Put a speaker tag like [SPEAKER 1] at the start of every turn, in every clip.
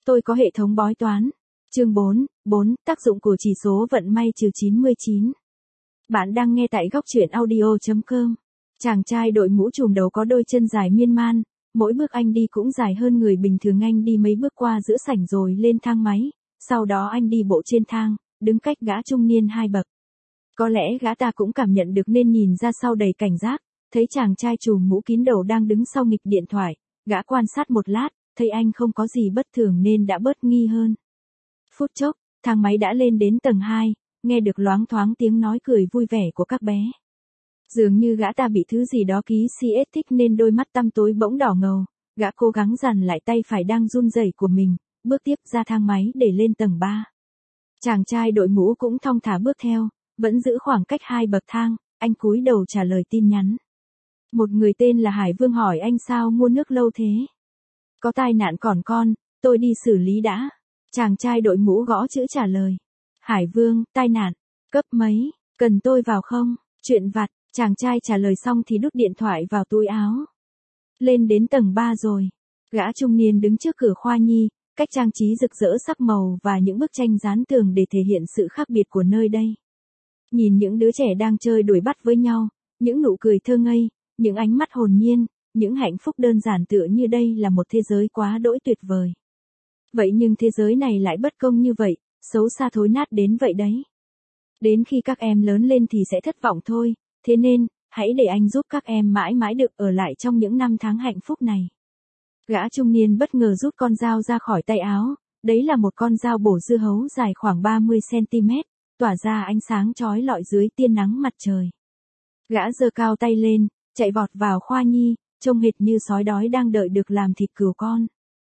[SPEAKER 1] Tôi có hệ thống bói toán. Chương 4, tác dụng của chỉ số vận may -99. Bạn đang nghe tại góc truyện audio.com. Chàng trai đội mũ trùm đầu có đôi chân dài miên man, mỗi bước anh đi cũng dài hơn người bình thường. Anh đi mấy bước qua giữa sảnh rồi lên thang máy, sau đó anh đi bộ trên thang, đứng cách gã trung niên 2 bậc. Có lẽ gã ta cũng cảm nhận được nên nhìn ra sau đầy cảnh giác, thấy chàng trai trùm mũ kín đầu đang đứng sau nghịch điện thoại, gã quan sát một lát, thấy anh không có gì bất thường nên đã bớt nghi hơn. Phút chốc, thang máy đã lên đến tầng 2, nghe được loáng thoáng tiếng nói cười vui vẻ của các bé. Dường như gã ta bị thứ gì đó ký CS thích nên đôi mắt tăm tối bỗng đỏ ngầu, gã cố gắng dằn lại tay phải đang run rẩy của mình, bước tiếp ra thang máy để lên tầng 3. Chàng trai đội mũ cũng thong thả bước theo, vẫn giữ khoảng cách 2 bậc thang, anh cúi đầu trả lời tin nhắn. Một người tên là Hải Vương hỏi anh sao mua nước lâu thế. Có tai nạn còn con, tôi đi xử lý đã. Chàng trai đội mũ gõ chữ trả lời. Hải Vương, tai nạn, cấp mấy, cần tôi vào không? Chuyện vặt, chàng trai trả lời xong thì đút điện thoại vào túi áo. Lên đến tầng 3 rồi. Gã trung niên đứng trước cửa khoa nhi, cách trang trí rực rỡ sắc màu và những bức tranh dán tường để thể hiện sự khác biệt của nơi đây. Nhìn những đứa trẻ đang chơi đuổi bắt với nhau, những nụ cười thơ ngây, những ánh mắt hồn nhiên, những hạnh phúc đơn giản tựa như đây là một thế giới quá đỗi tuyệt vời. Vậy nhưng thế giới này lại bất công như vậy, xấu xa thối nát đến vậy đấy. Đến khi các em lớn lên thì sẽ thất vọng thôi, thế nên, hãy để anh giúp các em mãi mãi được ở lại trong những năm tháng hạnh phúc này. Gã trung niên bất ngờ rút con dao ra khỏi tay áo, đấy là một con dao bổ dưa hấu dài khoảng 30cm, tỏa ra ánh sáng chói lọi dưới tia nắng mặt trời. Gã giơ cao tay lên, chạy vọt vào khoa nhi, trông hệt như sói đói đang đợi được làm thịt cừu con.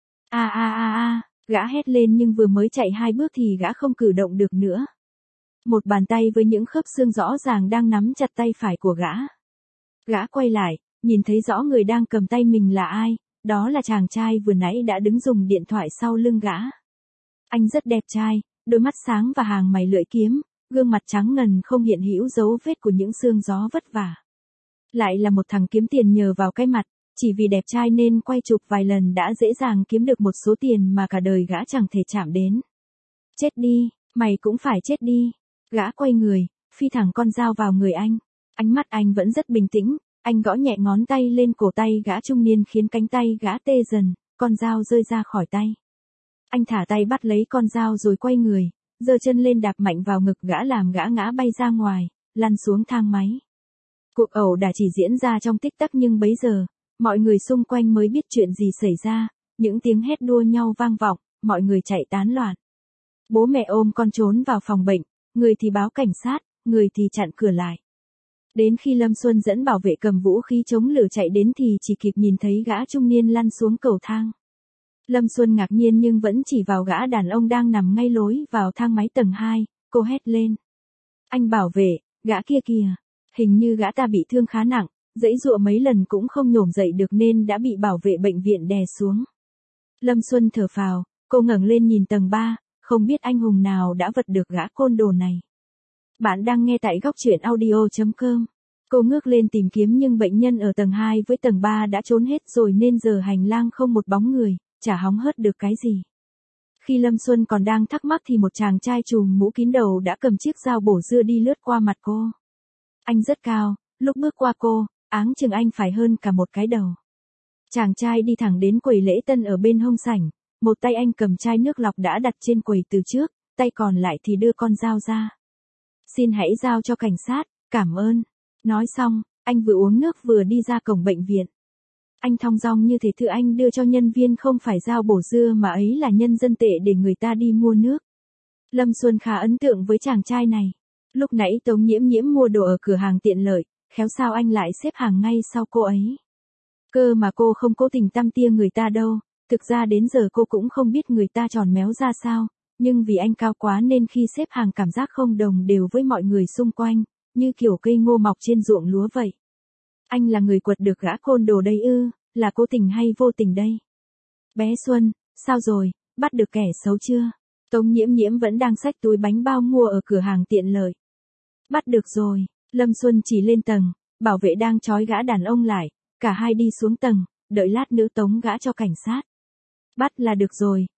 [SPEAKER 1] Gã hét lên nhưng vừa mới chạy 2 bước thì gã không cử động được nữa. Một bàn tay với những khớp xương rõ ràng đang nắm chặt tay phải của gã. Gã quay lại, nhìn thấy rõ người đang cầm tay mình là ai, đó là chàng trai vừa nãy đã đứng dùng điện thoại sau lưng gã. Anh rất đẹp trai, đôi mắt sáng và hàng mày lưỡi kiếm, gương mặt trắng ngần không hiện hữu dấu vết của những sương gió vất vả. Lại là một thằng kiếm tiền nhờ vào cái mặt, chỉ vì đẹp trai nên quay chụp vài lần đã dễ dàng kiếm được một số tiền mà cả đời gã chẳng thể chạm đến. Chết đi, mày cũng phải chết đi. Gã quay người, phi thẳng con dao vào người anh. Ánh mắt anh vẫn rất bình tĩnh, anh gõ nhẹ ngón tay lên cổ tay gã trung niên khiến cánh tay gã tê dần, con dao rơi ra khỏi tay. Anh thả tay bắt lấy con dao rồi quay người, giơ chân lên đạp mạnh vào ngực gã làm gã ngã bay ra ngoài, lăn xuống thang máy. Cuộc ẩu đả chỉ diễn ra trong tích tắc nhưng bấy giờ, mọi người xung quanh mới biết chuyện gì xảy ra, những tiếng hét đua nhau vang vọng, mọi người chạy tán loạn. Bố mẹ ôm con trốn vào phòng bệnh, người thì báo cảnh sát, người thì chặn cửa lại. Đến khi Lâm Xuân dẫn bảo vệ cầm vũ khí chống lửa chạy đến thì chỉ kịp nhìn thấy gã trung niên lăn xuống cầu thang. Lâm Xuân ngạc nhiên nhưng vẫn chỉ vào gã đàn ông đang nằm ngay lối vào thang máy tầng 2, cô hét lên. Anh bảo vệ, gã kia kìa, hình như gã ta bị thương khá nặng, giãy giụa mấy lần cũng không nhổm dậy được nên đã bị bảo vệ bệnh viện đè xuống. Lâm Xuân thở phào, cô ngẩng lên nhìn tầng 3, không biết anh hùng nào đã vật được gã côn đồ này. Bạn đang nghe tại góc truyện audio.com. Cô ngước lên tìm kiếm nhưng bệnh nhân ở tầng 2 với tầng 3 đã trốn hết rồi nên giờ hành lang không một bóng người, chả hóng hớt được cái gì. Khi Lâm Xuân còn đang thắc mắc thì một chàng trai trùm mũ kín đầu đã cầm chiếc dao bổ dưa đi lướt qua mặt cô. Anh rất cao, lúc bước qua cô, áng chừng anh phải hơn cả một cái đầu. Chàng trai đi thẳng đến quầy lễ tân ở bên hông sảnh, một tay anh cầm chai nước lọc đã đặt trên quầy từ trước, tay còn lại thì đưa con dao ra. Xin hãy giao cho cảnh sát, cảm ơn. Nói xong, anh vừa uống nước vừa đi ra cổng bệnh viện. Anh thong dong như thể thứ anh đưa cho nhân viên không phải dao bổ dưa mà ấy là nhân dân tệ để người ta đi mua nước. Lâm Xuân khá ấn tượng với chàng trai này. Lúc nãy Tống Nhiễm Nhiễm mua đồ ở cửa hàng tiện lợi, khéo sao anh lại xếp hàng ngay sau cô ấy. Cơ mà cô không cố tình tăm tia người ta đâu, thực ra đến giờ cô cũng không biết người ta tròn méo ra sao, nhưng vì anh cao quá nên khi xếp hàng cảm giác không đồng đều với mọi người xung quanh, như kiểu cây ngô mọc trên ruộng lúa vậy. Anh là người quật được gã côn đồ đây ư, là cố tình hay vô tình đây? Bé Xuân, sao rồi, bắt được kẻ xấu chưa? Tống Nhiễm Nhiễm vẫn đang xách túi bánh bao mua ở cửa hàng tiện lợi. Bắt được rồi, Lâm Xuân chỉ lên tầng, bảo vệ đang trói gã đàn ông lại, cả hai đi xuống tầng, đợi lát nữa tống gã cho cảnh sát. Bắt là được rồi,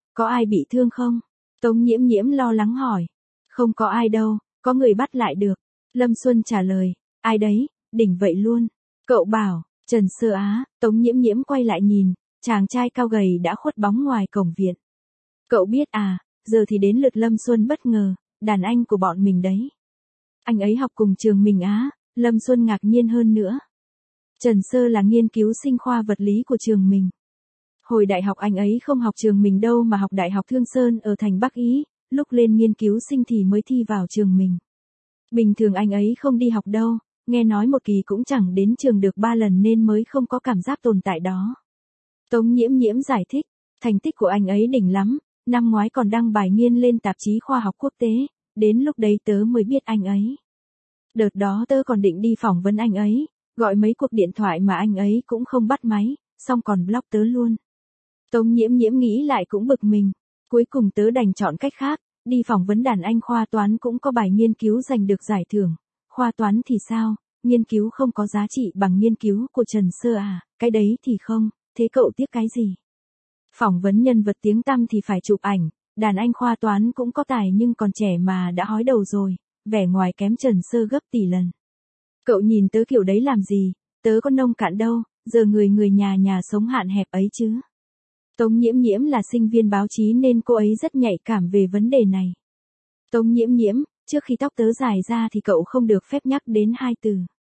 [SPEAKER 1] có ai bị thương không? Tống Nhiễm Nhiễm lo lắng hỏi. Không có ai đâu, có người bắt lại được. Lâm Xuân trả lời, ai đấy, đỉnh vậy luôn. Cậu bảo, Trần Sơ Á. Tống Nhiễm Nhiễm quay lại nhìn, chàng trai cao gầy đã khuất bóng ngoài cổng viện. Cậu biết à, giờ thì đến lượt Lâm Xuân bất ngờ, đàn anh của bọn mình đấy. Anh ấy học cùng trường mình á. Lâm Xuân ngạc nhiên hơn nữa. Trần Sơ là nghiên cứu sinh khoa vật lý của trường mình. Hồi đại học anh ấy không học trường mình đâu mà học Đại học Thương Sơn ở thành Bắc Ý, lúc lên nghiên cứu sinh thì mới thi vào trường mình. Bình thường anh ấy không đi học đâu, nghe nói một kỳ cũng chẳng đến trường được 3 lần nên mới không có cảm giác tồn tại đó. Tống Nhiễm Nhiễm giải thích, thành tích của anh ấy đỉnh lắm, năm ngoái còn đăng bài nghiên lên tạp chí khoa học quốc tế, đến lúc đấy tớ mới biết anh ấy. Đợt đó tớ còn định đi phỏng vấn anh ấy, gọi mấy cuộc điện thoại mà anh ấy cũng không bắt máy, xong còn block tớ luôn. Tống Nhiễm Nhiễm nghĩ lại cũng bực mình, cuối cùng tớ đành chọn cách khác, đi phỏng vấn đàn anh khoa toán cũng có bài nghiên cứu giành được giải thưởng. Khoa toán thì sao, nghiên cứu không có giá trị bằng nghiên cứu của Trần Sơ à, cái đấy thì không, thế cậu tiếc cái gì? Phỏng vấn nhân vật tiếng tăm thì phải chụp ảnh, đàn anh khoa toán cũng có tài nhưng còn trẻ mà đã hói đầu rồi, vẻ ngoài kém Trần Sơ gấp tỷ lần. Cậu nhìn tớ kiểu đấy làm gì, tớ có nông cạn đâu, giờ người nhà sống hạn hẹp ấy chứ. Tống Nhiễm Nhiễm là sinh viên báo chí nên cô ấy rất nhạy cảm về vấn đề này. Tống Nhiễm Nhiễm, trước khi tóc tớ dài ra thì cậu không được phép nhắc đến 2 từ.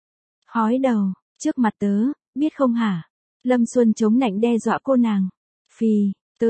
[SPEAKER 1] Hói đầu, trước mặt tớ, biết không hả? Lâm Xuân chống nạnh đe dọa cô nàng. Phì, tớ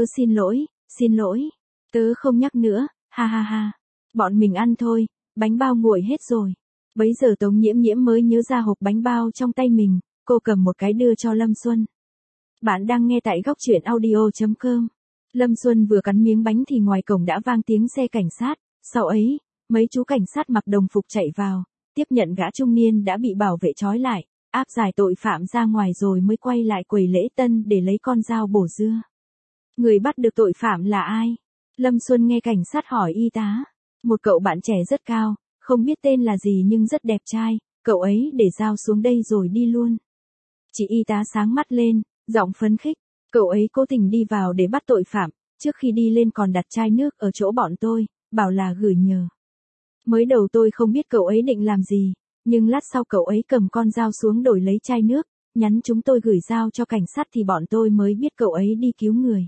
[SPEAKER 1] xin lỗi, tớ không nhắc nữa, ha ha ha. Bọn mình ăn thôi, bánh bao nguội hết rồi. Bấy giờ Tống Nhiễm Nhiễm mới nhớ ra hộp bánh bao trong tay mình, cô cầm một cái đưa cho Lâm Xuân. Bạn đang nghe tại góc truyện audio.com. Lâm Xuân vừa cắn miếng bánh thì ngoài cổng đã vang tiếng xe cảnh sát, sau ấy, mấy chú cảnh sát mặc đồng phục chạy vào, tiếp nhận gã trung niên đã bị bảo vệ trói lại, áp giải tội phạm ra ngoài rồi mới quay lại quầy lễ tân để lấy con dao bổ dưa. Người bắt được tội phạm là ai? Lâm Xuân nghe cảnh sát hỏi y tá. Một cậu bạn trẻ rất cao, không biết tên là gì nhưng rất đẹp trai, cậu ấy để dao xuống đây rồi đi luôn. Chị y tá sáng mắt lên, giọng phấn khích, cậu ấy cố tình đi vào để bắt tội phạm, trước khi đi lên còn đặt chai nước ở chỗ bọn tôi, bảo là gửi nhờ. Mới đầu tôi không biết cậu ấy định làm gì, nhưng lát sau cậu ấy cầm con dao xuống đổi lấy chai nước, nhắn chúng tôi gửi dao cho cảnh sát thì bọn tôi mới biết cậu ấy đi cứu người.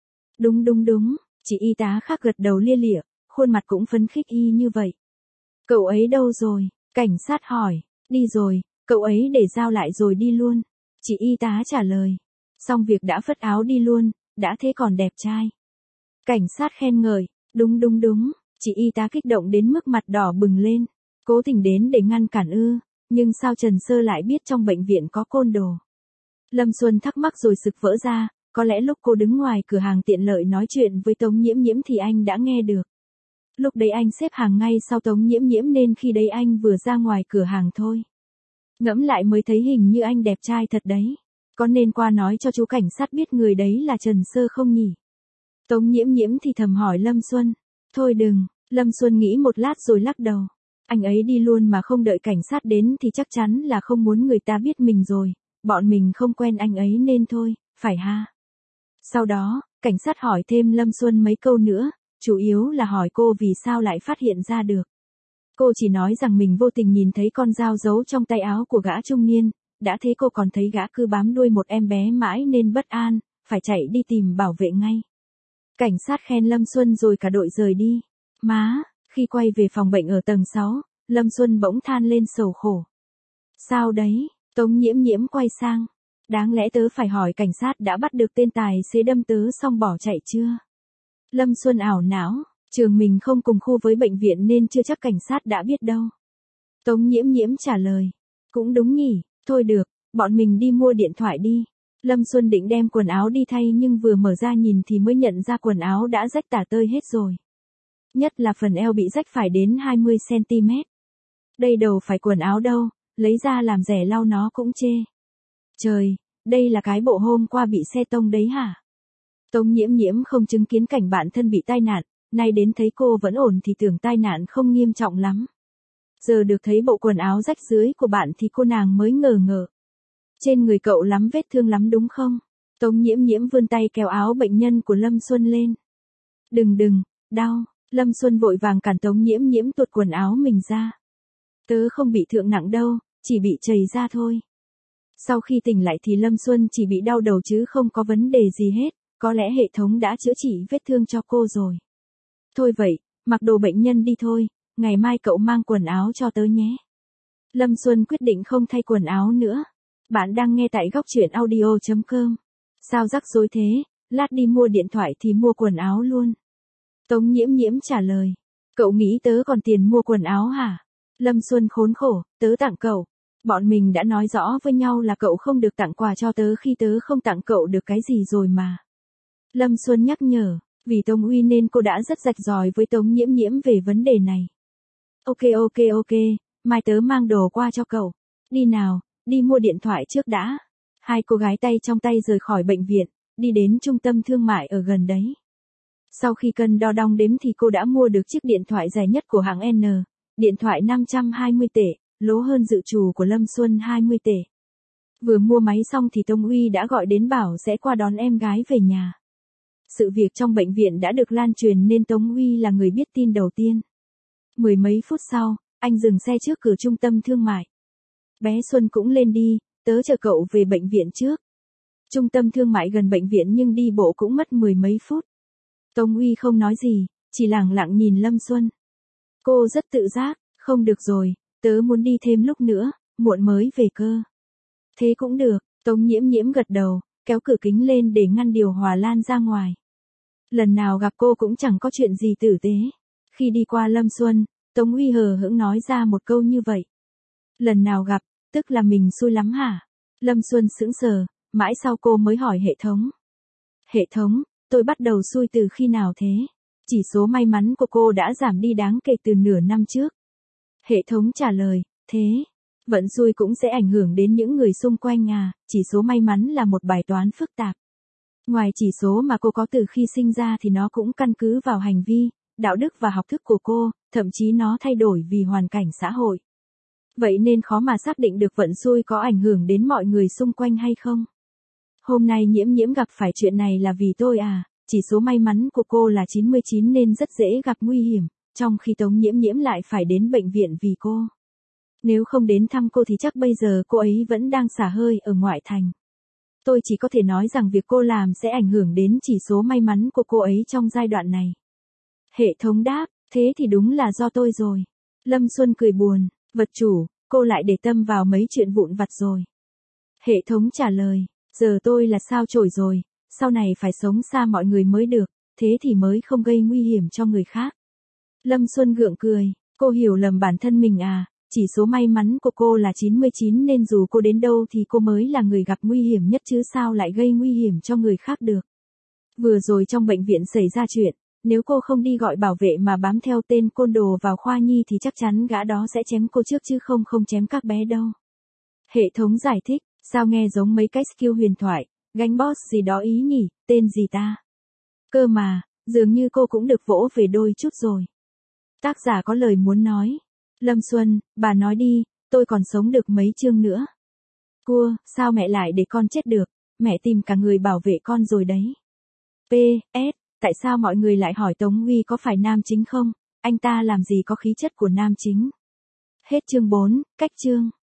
[SPEAKER 1] Đúng, chị y tá khác gật đầu lia lịa, khuôn mặt cũng phấn khích y như vậy. Cậu ấy đâu rồi? Cảnh sát hỏi. Đi rồi, cậu ấy để dao lại rồi đi luôn. Chị y tá trả lời. Xong việc đã phất áo đi luôn, đã thế còn đẹp trai. Cảnh sát khen ngợi. Đúng. Chị y tá kích động đến mức mặt đỏ bừng lên. Cố tình đến để ngăn cản ư, nhưng sao Trần Sơ lại biết trong bệnh viện có côn đồ? Lâm Xuân thắc mắc rồi sực vỡ ra, có lẽ lúc cô đứng ngoài cửa hàng tiện lợi nói chuyện với Tống Nhiễm Nhiễm thì anh đã nghe được. Lúc đấy anh xếp hàng ngay sau Tống Nhiễm Nhiễm nên khi đấy anh vừa ra ngoài cửa hàng thôi. Ngẫm lại mới thấy hình như anh đẹp trai thật đấy. Có nên qua nói cho chú cảnh sát biết người đấy là Trần Sơ không nhỉ? Tống Nhiễm Nhiễm thì thầm hỏi Lâm Xuân. Thôi đừng, Lâm Xuân nghĩ một lát rồi lắc đầu. Anh ấy đi luôn mà không đợi cảnh sát đến thì chắc chắn là không muốn người ta biết mình rồi. Bọn mình không quen anh ấy nên thôi, phải ha? Sau đó, cảnh sát hỏi thêm Lâm Xuân mấy câu nữa, chủ yếu là hỏi cô vì sao lại phát hiện ra được. Cô chỉ nói rằng mình vô tình nhìn thấy con dao giấu trong tay áo của gã trung niên, đã thế cô còn thấy gã cứ bám đuôi một em bé mãi nên bất an, phải chạy đi tìm bảo vệ ngay. Cảnh sát khen Lâm Xuân rồi cả đội rời đi. Má, khi quay về phòng bệnh ở tầng 6, Lâm Xuân bỗng than lên sầu khổ. Sao đấy? Tống Nhiễm Nhiễm quay sang. Đáng lẽ tớ phải hỏi cảnh sát đã bắt được tên tài xế đâm tớ xong bỏ chạy chưa? Lâm Xuân ảo não, trường mình không cùng khu với bệnh viện nên chưa chắc cảnh sát đã biết đâu. Tống Nhiễm Nhiễm trả lời. Cũng đúng nhỉ, thôi được, bọn mình đi mua điện thoại đi. Lâm Xuân định đem quần áo đi thay nhưng vừa mở ra nhìn thì mới nhận ra quần áo đã rách tả tơi hết rồi. Nhất là phần eo bị rách phải đến 20cm. Đây đâu phải quần áo đâu, lấy ra làm rẻ lau nó cũng chê. Trời, đây là cái bộ hôm qua bị xe tông đấy hả? Tống Nhiễm Nhiễm không chứng kiến cảnh bạn thân bị tai nạn, nay đến thấy cô vẫn ổn thì tưởng tai nạn không nghiêm trọng lắm. Giờ được thấy bộ quần áo rách rưới của bạn thì cô nàng mới ngờ ngợ. Trên người cậu lắm vết thương lắm đúng không? Tống Nhiễm Nhiễm vươn tay kéo áo bệnh nhân của Lâm Xuân lên. Đừng, đau. Lâm Xuân vội vàng cản Tống Nhiễm Nhiễm tuột quần áo mình ra. Tớ không bị thương nặng đâu, chỉ bị chảy ra thôi. Sau khi tỉnh lại thì Lâm Xuân chỉ bị đau đầu chứ không có vấn đề gì hết, có lẽ hệ thống đã chữa trị vết thương cho cô rồi. Thôi vậy, mặc đồ bệnh nhân đi thôi, ngày mai cậu mang quần áo cho tớ nhé. Lâm Xuân quyết định không thay quần áo nữa. Bạn đang nghe tại góc truyện audio.com. Sao rắc rối thế, lát đi mua điện thoại thì mua quần áo luôn. Tống Nhiễm Nhiễm trả lời. Cậu nghĩ tớ còn tiền mua quần áo hả? Lâm Xuân khốn khổ, tớ tặng cậu. Bọn mình đã nói rõ với nhau là cậu không được tặng quà cho tớ khi tớ không tặng cậu được cái gì rồi mà. Lâm Xuân nhắc nhở, vì Tống Uy nên cô đã rất rạch ròi với Tống Nhiễm Nhiễm về vấn đề này. Ok, mai tớ mang đồ qua cho cậu. Đi nào, đi mua điện thoại trước đã. Hai cô gái tay trong tay rời khỏi bệnh viện, đi đến trung tâm thương mại ở gần đấy. Sau khi cân đo đong đếm thì cô đã mua được chiếc điện thoại dài nhất của hãng N. Điện thoại 520 tệ, lố hơn dự trù của Lâm Xuân 20 tệ. Vừa mua máy xong thì Tống Uy đã gọi đến bảo sẽ qua đón em gái về nhà. Sự việc trong bệnh viện đã được lan truyền nên Tống Uy là người biết tin đầu tiên. Mười mấy phút sau, anh dừng xe trước cửa trung tâm thương mại. Bé Xuân cũng lên đi, tớ chở cậu về bệnh viện trước. Trung tâm thương mại gần bệnh viện nhưng đi bộ cũng mất mười mấy phút. Tống Uy không nói gì, chỉ lẳng lặng nhìn Lâm Xuân. Cô rất tự giác, không được rồi, tớ muốn đi thêm lúc nữa, muộn mới về cơ. Thế cũng được, Tống Nhiễm Nhiễm gật đầu, kéo cửa kính lên để ngăn điều hòa lan ra ngoài. Lần nào gặp cô cũng chẳng có chuyện gì tử tế. Khi đi qua Lâm Xuân, Tống Uy hờ hững nói ra một câu như vậy. Lần nào gặp, tức là mình xui lắm hả? Lâm Xuân sững sờ, mãi sau cô mới hỏi hệ thống. Hệ thống, tôi bắt đầu xui từ khi nào thế? Chỉ số may mắn của cô đã giảm đi đáng kể từ nửa năm trước. Hệ thống trả lời, thế, vận xui cũng sẽ ảnh hưởng đến những người xung quanh à, chỉ số may mắn là một bài toán phức tạp. Ngoài chỉ số mà cô có từ khi sinh ra thì nó cũng căn cứ vào hành vi, đạo đức và học thức của cô, thậm chí nó thay đổi vì hoàn cảnh xã hội. Vậy nên khó mà xác định được vận xui có ảnh hưởng đến mọi người xung quanh hay không. Hôm nay Nhiễm Nhiễm gặp phải chuyện này là vì tôi à, chỉ số may mắn của cô là 99 nên rất dễ gặp nguy hiểm, trong khi Tống Nhiễm Nhiễm lại phải đến bệnh viện vì cô. Nếu không đến thăm cô thì chắc bây giờ cô ấy vẫn đang xả hơi ở ngoại thành. Tôi chỉ có thể nói rằng việc cô làm sẽ ảnh hưởng đến chỉ số may mắn của cô ấy trong giai đoạn này. Hệ thống đáp, thế thì đúng là do tôi rồi. Lâm Xuân cười buồn, vật chủ, cô lại để tâm vào mấy chuyện vụn vặt rồi. Hệ thống trả lời, giờ tôi là sao chổi rồi, sau này phải sống xa mọi người mới được, thế thì mới không gây nguy hiểm cho người khác. Lâm Xuân gượng cười, cô hiểu lầm bản thân mình à, chỉ số may mắn của cô là 99 nên dù cô đến đâu thì cô mới là người gặp nguy hiểm nhất chứ sao lại gây nguy hiểm cho người khác được. Vừa rồi trong bệnh viện xảy ra chuyện, nếu cô không đi gọi bảo vệ mà bám theo tên côn đồ vào khoa nhi thì chắc chắn gã đó sẽ chém cô trước chứ không chém các bé đâu. Hệ thống giải thích, sao nghe giống mấy cái skill huyền thoại, gánh boss gì đó ý nhỉ, tên gì ta? Cơ mà, dường như cô cũng được vỗ về đôi chút rồi. Tác giả có lời muốn nói. Lâm Xuân, bà nói đi, tôi còn sống được mấy chương nữa. Cua, sao mẹ lại để con chết được, mẹ tìm cả người bảo vệ con rồi đấy. P.S. Tại sao mọi người lại hỏi Tống Uy có phải nam chính không? Anh ta làm gì có khí chất của nam chính? Hết chương 4, cách chương.